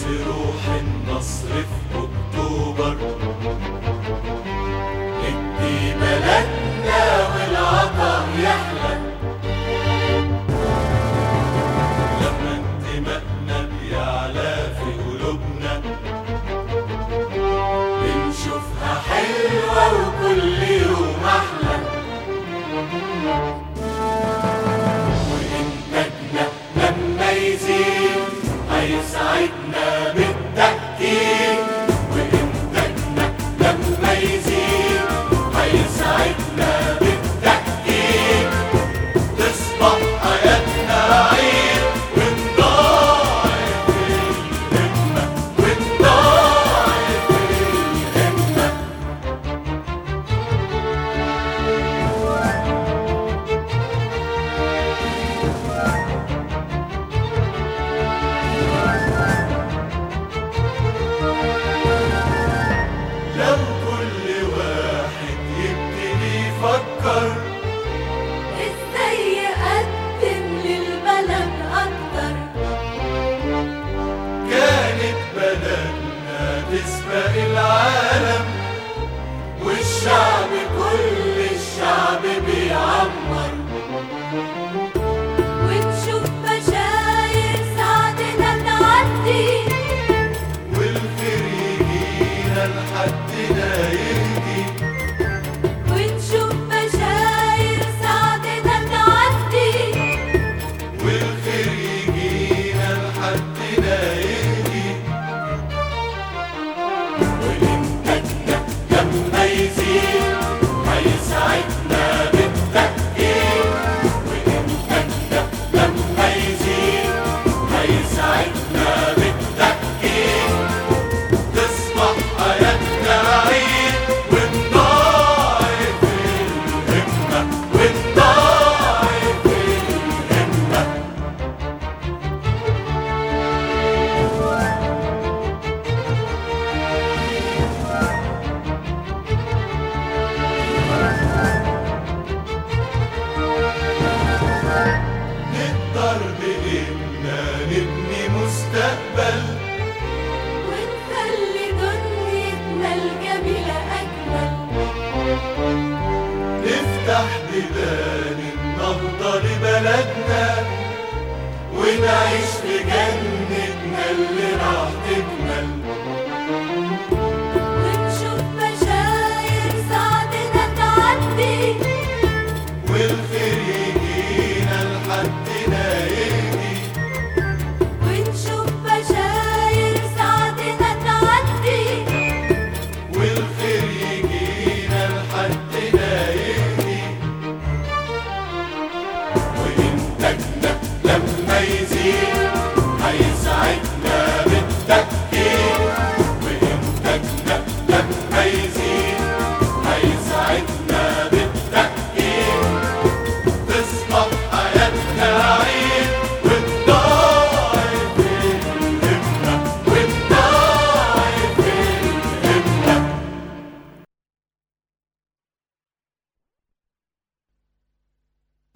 روح النصر في أكتوبر، ندي بلدنا والعطا يحلى لما انتمائنا بيعلى في قلوبنا، بنشوفها حلوة وكل يوم أحلى، وإنتاجنا لما يزيد هيسعدنا بالتأكيد، وإنتاجنا لما يزيد هيسعدنا بالتأكيد، تصبح حياتنا عيد ونضاعف الهمة ونضاعف الهمة. لو كل واحد يبتدي يفكر ازاي يقدم للبلد اكتر، كانت بلدنا تسبق العالم، والشعب كل الشعب بيعمر، ونشوف بشاير سعدنا تعدي، والخير يجينا لحدنا يهدي، ونشوف بشاير سعدنا تعدي، والخير يجينا لحدنا يهدي، وإنتاجنا لما يزيد هيسعدنا بالتأكيد، وإنتاجنا لما يزيد هيسعدنا بالتأكيد، تصبح حياتنا عيد ونضاعف الهمة ونضاعف الهمة. نقدر بإننا نبني مستقبل، ونخلي دنيتنا الجميلة أجمل، نفتح بيبان النهضة لبلدنا، ونعيش في جنتنا اللي راح تكمل.